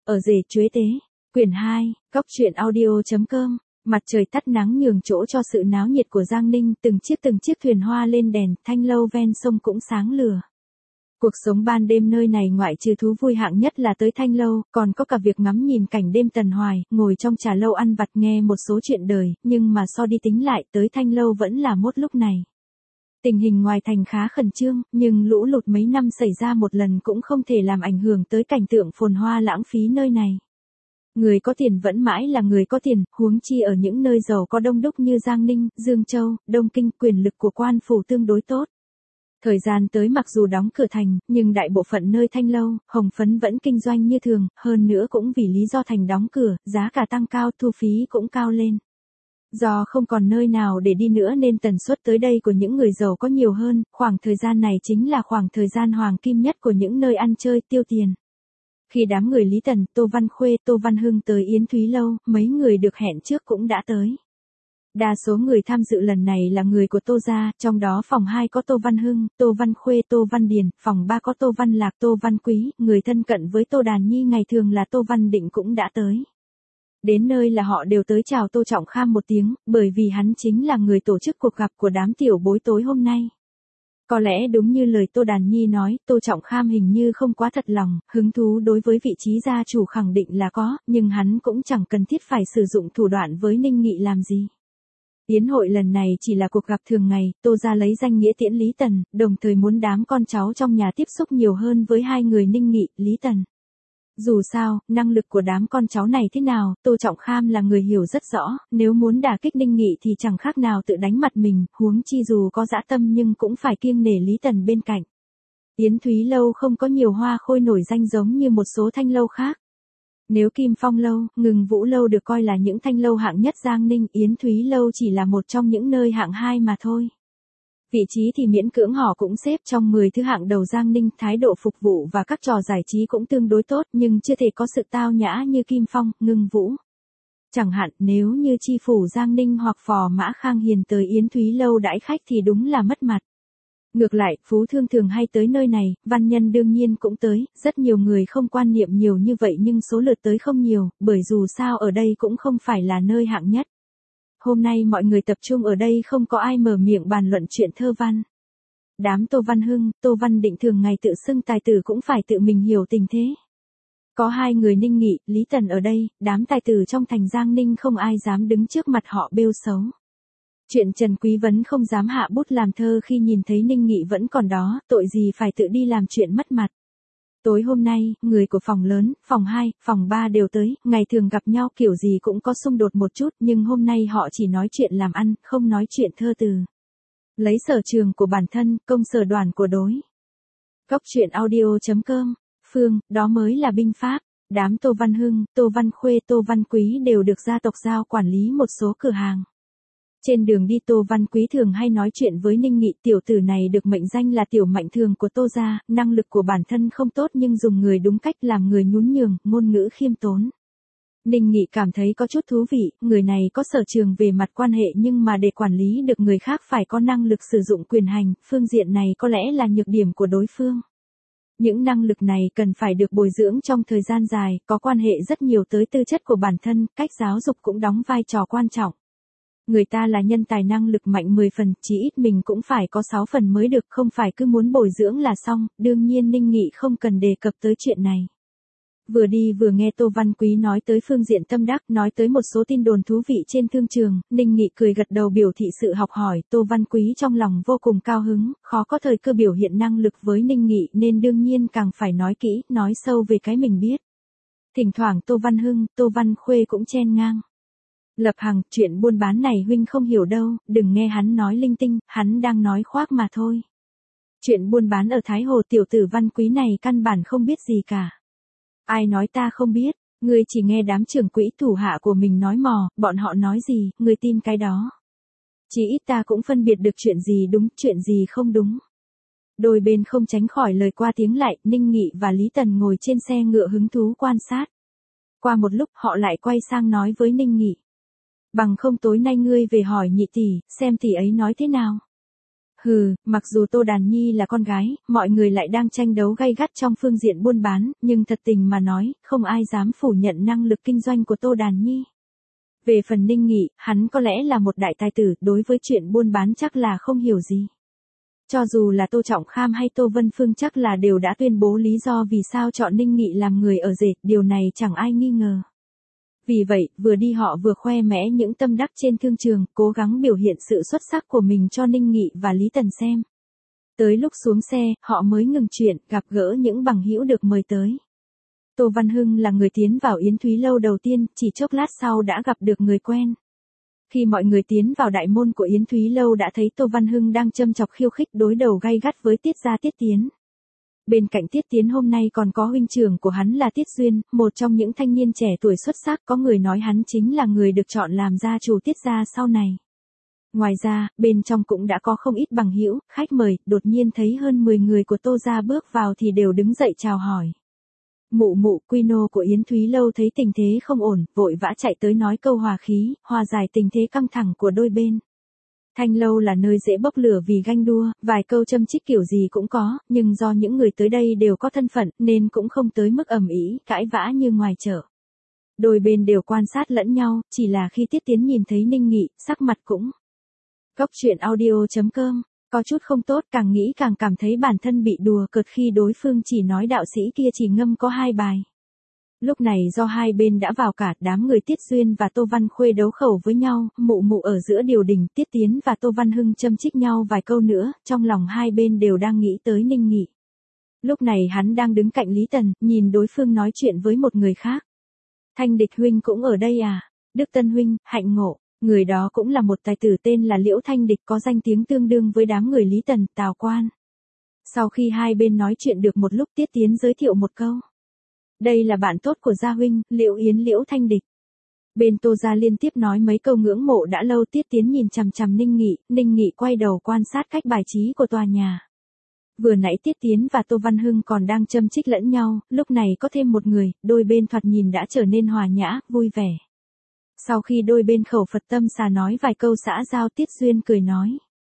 Ở rể chuế tế, quyển 2, góc truyện audio.com, mặt trời tắt nắng nhường chỗ cho sự náo nhiệt của Giang Ninh, từng chiếc thuyền hoa lên đèn, thanh lâu ven sông cũng sáng lửa. Cuộc sống ban đêm nơi này ngoại trừ thú vui hạng nhất là tới thanh lâu, còn có cả việc ngắm nhìn cảnh đêm tần hoài, ngồi trong trà lâu ăn vặt nghe một số chuyện đời, nhưng mà so đi tính lại tới thanh lâu vẫn là mốt lúc này. Tình hình ngoài thành khá khẩn trương, nhưng lũ lụt mấy năm xảy ra một lần cũng không thể làm ảnh hưởng tới cảnh tượng phồn hoa lãng phí nơi này. Người có tiền vẫn mãi là người có tiền, huống chi ở những nơi giàu có đông đúc như Giang Ninh, Dương Châu, Đông Kinh, quyền lực của quan phủ tương đối tốt. Thời gian tới mặc dù đóng cửa thành, nhưng đại bộ phận nơi thanh lâu, hồng phấn vẫn kinh doanh như thường, hơn nữa cũng vì lý do thành đóng cửa, giá cả tăng cao, thu phí cũng cao lên. Do không còn nơi nào để đi nữa nên tần suất tới đây của những người giàu có nhiều hơn, khoảng thời gian này chính là khoảng thời gian hoàng kim nhất của những nơi ăn chơi tiêu tiền. Khi đám người Lý Tần, Tô Văn Khuê, Tô Văn Hưng tới Yến Thúy Lâu, mấy người được hẹn trước cũng đã tới. Đa số người tham dự lần này là người của Tô gia, trong đó phòng 2 có Tô Văn Hưng, Tô Văn Khuê, Tô Văn Điền, phòng 3 có Tô Văn Lạc, Tô Văn Quý, người thân cận với Tô Đàn Nhi ngày thường là Tô Văn Định cũng đã tới. Đến nơi là họ đều tới chào Tô Trọng Kham một tiếng, bởi vì hắn chính là người tổ chức cuộc gặp của đám tiểu bối tối hôm nay. Có lẽ đúng như lời Tô Đàn Nhi nói, Tô Trọng Kham hình như không quá thật lòng, hứng thú đối với vị trí gia chủ khẳng định là có, nhưng hắn cũng chẳng cần thiết phải sử dụng thủ đoạn với Ninh Nghị làm gì. Yến hội lần này chỉ là cuộc gặp thường ngày, Tô gia lấy danh nghĩa tiễn Lý Tần, đồng thời muốn đám con cháu trong nhà tiếp xúc nhiều hơn với hai người Ninh Nghị, Lý Tần. Dù sao, năng lực của đám con cháu này thế nào, Tô Trọng Kham là người hiểu rất rõ, nếu muốn đả kích Ninh Nghị thì chẳng khác nào tự đánh mặt mình, huống chi dù có dã tâm nhưng cũng phải kiêng nể Lý Tần bên cạnh. Yến Thúy Lâu không có nhiều hoa khôi nổi danh giống như một số thanh lâu khác. Nếu Kim Phong Lâu, Ngừng Vũ Lâu được coi là những thanh lâu hạng nhất Giang Ninh, Yến Thúy Lâu chỉ là một trong những nơi hạng 2 mà thôi. Vị trí thì miễn cưỡng họ cũng xếp trong 10 thứ hạng đầu Giang Ninh, thái độ phục vụ và các trò giải trí cũng tương đối tốt nhưng chưa thể có sự tao nhã như Kim Phong, Ngưng Vũ. Chẳng hạn nếu như chi phủ Giang Ninh hoặc phò mã Khang Hiền tới Yến Thúy Lâu đãi khách thì đúng là mất mặt. Ngược lại, phú thương thường hay tới nơi này, văn nhân đương nhiên cũng tới, rất nhiều người không quan niệm nhiều như vậy nhưng số lượt tới không nhiều, bởi dù sao ở đây cũng không phải là nơi hạng nhất. Hôm nay mọi người tập trung ở đây không có ai mở miệng bàn luận chuyện thơ văn. Đám Tô Văn Hưng, Tô Văn Định thường ngày tự xưng tài tử cũng phải tự mình hiểu tình thế. Có hai người Ninh Nghị, Lý Tần ở đây, đám tài tử trong thành Giang Ninh không ai dám đứng trước mặt họ bêu xấu. Chuyện Trần Quý Vấn không dám hạ bút làm thơ khi nhìn thấy Ninh Nghị vẫn còn đó, tội gì phải tự đi làm chuyện mất mặt. Tối hôm nay, người của phòng lớn, phòng 2, phòng 3 đều tới, ngày thường gặp nhau kiểu gì cũng có xung đột một chút, nhưng hôm nay họ chỉ nói chuyện làm ăn, không nói chuyện thơ từ. Lấy sở trường của bản thân, công sở đoàn của đối. Góc truyện audio.com, Phương, đó mới là binh pháp. Đám Tô Văn Hưng, Tô Văn Khuê, Tô Văn Quý đều được gia tộc giao quản lý một số cửa hàng. Trên đường đi Tô Văn Quý thường hay nói chuyện với Ninh Nghị, tiểu tử này được mệnh danh là tiểu mạnh thường của Tô gia, năng lực của bản thân không tốt nhưng dùng người đúng cách làm người nhún nhường, ngôn ngữ khiêm tốn. Ninh Nghị cảm thấy có chút thú vị, người này có sở trường về mặt quan hệ nhưng mà để quản lý được người khác phải có năng lực sử dụng quyền hành, phương diện này có lẽ là nhược điểm của đối phương. Những năng lực này cần phải được bồi dưỡng trong thời gian dài, có quan hệ rất nhiều tới tư chất của bản thân, cách giáo dục cũng đóng vai trò quan trọng. Người ta là nhân tài năng lực mạnh 10 phần, chỉ ít mình cũng phải có 6 phần mới được, không phải cứ muốn bồi dưỡng là xong, đương nhiên Ninh Nghị không cần đề cập tới chuyện này. Vừa đi vừa nghe Tô Văn Quý nói tới phương diện tâm đắc, nói tới một số tin đồn thú vị trên thương trường, Ninh Nghị cười gật đầu biểu thị sự học hỏi, Tô Văn Quý trong lòng vô cùng cao hứng, khó có thời cơ biểu hiện năng lực với Ninh Nghị nên đương nhiên càng phải nói kỹ, nói sâu về cái mình biết. Thỉnh thoảng Tô Văn Hưng, Tô Văn Khuê cũng chen ngang. Lập Hằng, chuyện buôn bán này huynh không hiểu đâu, đừng nghe hắn nói linh tinh, hắn đang nói khoác mà thôi. Chuyện buôn bán ở Thái Hồ tiểu tử Văn Quý này căn bản không biết gì cả. Ai nói ta không biết, ngươi chỉ nghe đám trưởng quỹ thủ hạ của mình nói mò, bọn họ nói gì, ngươi tin cái đó. Chỉ ít ta cũng phân biệt được chuyện gì đúng, chuyện gì không đúng. Đôi bên không tránh khỏi lời qua tiếng lại, Ninh Nghị và Lý Tần ngồi trên xe ngựa hứng thú quan sát. Qua một lúc họ lại quay sang nói với Ninh Nghị. Bằng không tối nay ngươi về hỏi nhị tỷ, xem tỷ ấy nói thế nào. Hừ, mặc dù Tô Đàn Nhi là con gái, mọi người lại đang tranh đấu gay gắt trong phương diện buôn bán, nhưng thật tình mà nói, không ai dám phủ nhận năng lực kinh doanh của Tô Đàn Nhi. Về phần Ninh Nghị, hắn có lẽ là một đại tài tử, đối với chuyện buôn bán chắc là không hiểu gì. Cho dù là Tô Trọng Kham hay Tô Vân Phương chắc là đều đã tuyên bố lý do vì sao chọn Ninh Nghị làm người ở rể, điều này chẳng ai nghi ngờ. Vì vậy, vừa đi họ vừa khoe mẽ những tâm đắc trên thương trường, cố gắng biểu hiện sự xuất sắc của mình cho Ninh Nghị và Lý Tần xem. Tới lúc xuống xe, họ mới ngừng chuyện, gặp gỡ những bằng hữu được mời tới. Tô Văn Hưng là người tiến vào Yến Thúy Lâu đầu tiên, chỉ chốc lát sau đã gặp được người quen. Khi mọi người tiến vào đại môn của Yến Thúy Lâu đã thấy Tô Văn Hưng đang châm chọc khiêu khích đối đầu gay gắt với Tiết gia Tiết Tiến. Bên cạnh Tiết Tiến hôm nay còn có huynh trưởng của hắn là Tiết Duyên, một trong những thanh niên trẻ tuổi xuất sắc, có người nói hắn chính là người được chọn làm gia chủ Tiết gia sau này. Ngoài ra, bên trong cũng đã có không ít bằng hữu, khách mời, đột nhiên thấy hơn 10 người của Tô gia bước vào thì đều đứng dậy chào hỏi. Mụ mụ, quy nô của Yến Thúy Lâu thấy tình thế không ổn, vội vã chạy tới nói câu hòa khí, hòa giải tình thế căng thẳng của đôi bên. Thanh Lâu là nơi dễ bốc lửa vì ganh đua, vài câu châm chích kiểu gì cũng có, nhưng do những người tới đây đều có thân phận nên cũng không tới mức ầm ĩ, cãi vã như ngoài chợ. Đôi bên đều quan sát lẫn nhau, chỉ là khi Tiết Tiến nhìn thấy Ninh Nghị, sắc mặt cũng. Cốc truyện audio.com, có chút không tốt, càng nghĩ càng cảm thấy bản thân bị đùa cợt khi đối phương chỉ nói đạo sĩ kia chỉ ngâm có 2 bài. Lúc này do hai bên đã vào cả, đám người Tiết Duyên và Tô Văn Khuê đấu khẩu với nhau, mụ mụ ở giữa điều đình, Tiết Tiến và Tô Văn Hưng châm chích nhau vài câu nữa, trong lòng hai bên đều đang nghĩ tới Ninh Nghị. Lúc này hắn đang đứng cạnh Lý Tần, nhìn đối phương nói chuyện với một người khác. Thanh Địch huynh cũng ở đây à? Đức Tân huynh, hạnh ngộ. Người đó cũng là một tài tử tên là Liễu Thanh Địch, có danh tiếng tương đương với đám người Lý Tần, Tào Quan. Sau khi hai bên nói chuyện được một lúc, Tiết Tiến giới thiệu một câu. Đây là bạn tốt của gia huynh, Liễu Yến Liễu Thanh Địch. Bên Tô gia liên tiếp nói mấy câu ngưỡng mộ đã lâu. Tiết Tiến nhìn chằm chằm Ninh Nghị quay đầu quan sát cách bài trí của tòa nhà. Vừa nãy Tiết Tiến và Tô Văn Hưng còn đang châm chích lẫn nhau, lúc này có thêm một người, đôi bên thoạt nhìn đã trở nên hòa nhã, vui vẻ. Sau khi đôi bên khẩu Phật tâm xà nói vài câu xã giao, Tiết Duyên cười nói.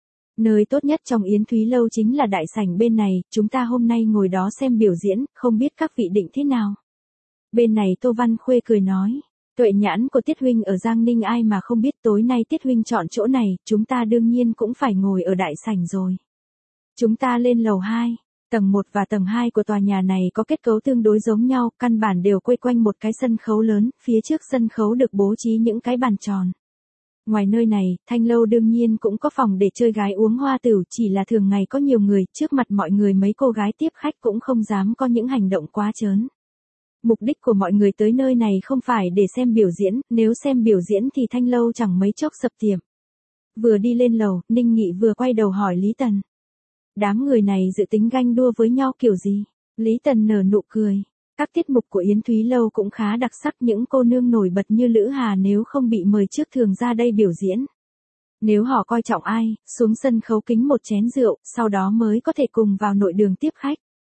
Nơi tốt nhất trong Yến Thúy Lâu chính là đại sảnh bên này, chúng ta hôm nay ngồi đó xem biểu diễn, không biết các vị định thế nào. Bên này Tô Văn Khuê cười nói. Tuệ nhãn của Tiết huynh ở Giang Ninh ai mà không biết, tối nay Tiết huynh chọn chỗ này, chúng ta đương nhiên cũng phải ngồi ở đại sảnh rồi. Chúng ta lên lầu 2. Tầng 1 và tầng 2 của tòa nhà này có kết cấu tương đối giống nhau, căn bản đều quây quanh một cái sân khấu lớn, phía trước sân khấu được bố trí những cái bàn tròn. Ngoài nơi này, Thanh Lâu đương nhiên cũng có phòng để chơi gái uống hoa tửu, chỉ là thường ngày có nhiều người, trước mặt mọi người mấy cô gái tiếp khách cũng không dám có những hành động quá trớn. Mục đích của mọi người tới nơi này không phải để xem biểu diễn, nếu xem biểu diễn thì Thanh Lâu chẳng mấy chốc sập tiệm. Vừa đi lên lầu, Ninh Nghị vừa quay đầu hỏi Lý Tần. Đám người này dự tính ganh đua với nhau kiểu gì? Lý Tần nở nụ cười. Các tiết mục của Yến Thúy Lâu cũng khá đặc sắc, những cô nương nổi bật như Lữ Hà nếu không bị mời trước thường ra đây biểu diễn. Nếu họ coi trọng ai, xuống sân khấu kính một chén rượu, sau đó mới có thể cùng vào nội đường tiếp khách.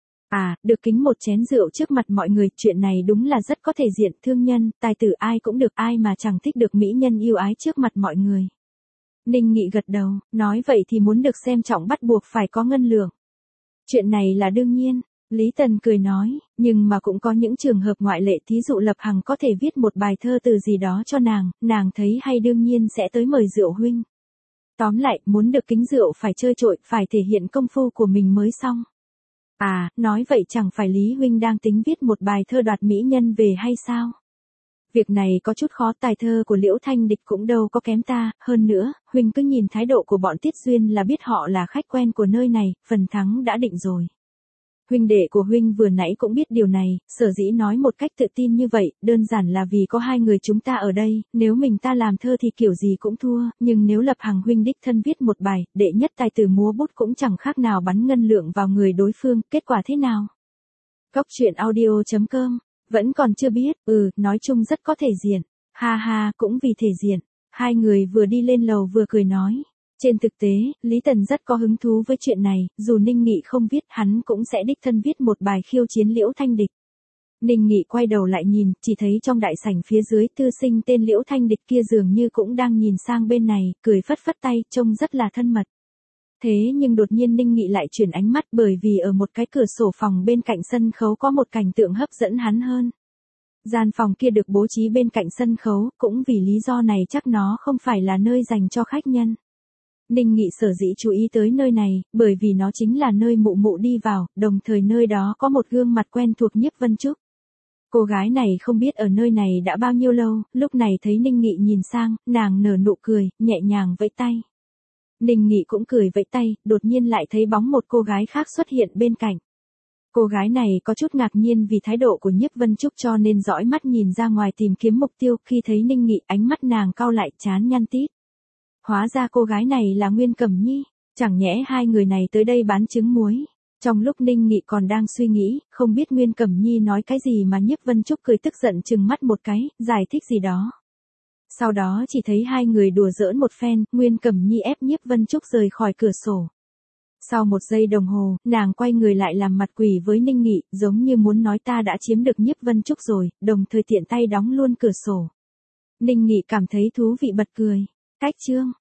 À, được kính một chén rượu trước mặt mọi người, chuyện này đúng là rất có thể diện, thương nhân, tài tử ai cũng được, ai mà chẳng thích được mỹ nhân yêu ái trước mặt mọi người. Ninh Nghị gật đầu, nói vậy thì muốn được xem trọng bắt buộc phải có ngân lượng. Chuyện này là đương nhiên. Lý Tần cười nói, nhưng mà cũng có những trường hợp ngoại lệ, thí dụ Lập Hằng có thể viết một bài thơ từ gì đó cho nàng thấy hay đương nhiên sẽ tới mời rượu huynh. Tóm lại, muốn được kính rượu phải chơi trội, phải thể hiện công phu của mình mới xong. À, nói vậy chẳng phải Lý huynh đang tính viết một bài thơ đoạt mỹ nhân về hay sao? Việc này có chút khó, tài thơ của Liễu Thanh Địch cũng đâu có kém ta, hơn nữa, huynh cứ nhìn thái độ của bọn Tiết Duyên là biết họ là khách quen của nơi này, phần thắng đã định rồi. Huynh đệ của huynh vừa nãy cũng biết điều này, sở dĩ nói một cách tự tin như vậy, đơn giản là vì có hai người chúng ta ở đây, nếu mình ta làm thơ thì kiểu gì cũng thua, nhưng nếu Lập Hằng huynh đích thân viết một bài, đệ nhất tài tử múa bút cũng chẳng khác nào bắn ngân lượng vào người đối phương, kết quả thế nào? Cốc truyện audio.com, vẫn còn chưa biết, nói chung rất có thể diện, ha ha, cũng vì thể diện. Hai người vừa đi lên lầu vừa cười nói. Trên thực tế, Lý Tần rất có hứng thú với chuyện này, dù Ninh Nghị không viết hắn cũng sẽ đích thân viết một bài khiêu chiến Liễu Thanh Địch. Ninh Nghị quay đầu lại nhìn, chỉ thấy trong đại sảnh phía dưới thư sinh tên Liễu Thanh Địch kia dường như cũng đang nhìn sang bên này, cười phất phất tay, trông rất là thân mật. Thế nhưng đột nhiên Ninh Nghị lại chuyển ánh mắt bởi vì ở một cái cửa sổ phòng bên cạnh sân khấu có một cảnh tượng hấp dẫn hắn hơn. Gian phòng kia được bố trí bên cạnh sân khấu, cũng vì lý do này chắc nó không phải là nơi dành cho khách nhân. Ninh Nghị sở dĩ chú ý tới nơi này, bởi vì nó chính là nơi mụ mụ đi vào, đồng thời nơi đó có một gương mặt quen thuộc Nhiếp Vân Trúc. Cô gái này không biết ở nơi này đã bao nhiêu lâu, lúc này thấy Ninh Nghị nhìn sang, nàng nở nụ cười, nhẹ nhàng vẫy tay. Ninh Nghị cũng cười vẫy tay, đột nhiên lại thấy bóng một cô gái khác xuất hiện bên cạnh. Cô gái này có chút ngạc nhiên vì thái độ của Nhiếp Vân Trúc cho nên dõi mắt nhìn ra ngoài tìm kiếm mục tiêu, khi thấy Ninh Nghị ánh mắt nàng cau lại trán nhăn tít. Hóa ra cô gái này là Nguyên Cẩm Nhi, chẳng nhẽ hai người này tới đây bán trứng muối. Trong lúc Ninh Nghị còn đang suy nghĩ, không biết Nguyên Cẩm Nhi nói cái gì mà Nhiếp Vân Trúc cười tức giận trừng mắt một cái, giải thích gì đó. Sau đó chỉ thấy hai người đùa giỡn một phen, Nguyên Cẩm Nhi ép Nhiếp Vân Trúc rời khỏi cửa sổ. Sau 1 giây đồng hồ, nàng quay người lại làm mặt quỷ với Ninh Nghị, giống như muốn nói ta đã chiếm được Nhiếp Vân Trúc rồi, đồng thời tiện tay đóng luôn cửa sổ. Ninh Nghị cảm thấy thú vị bật cười. Cách chương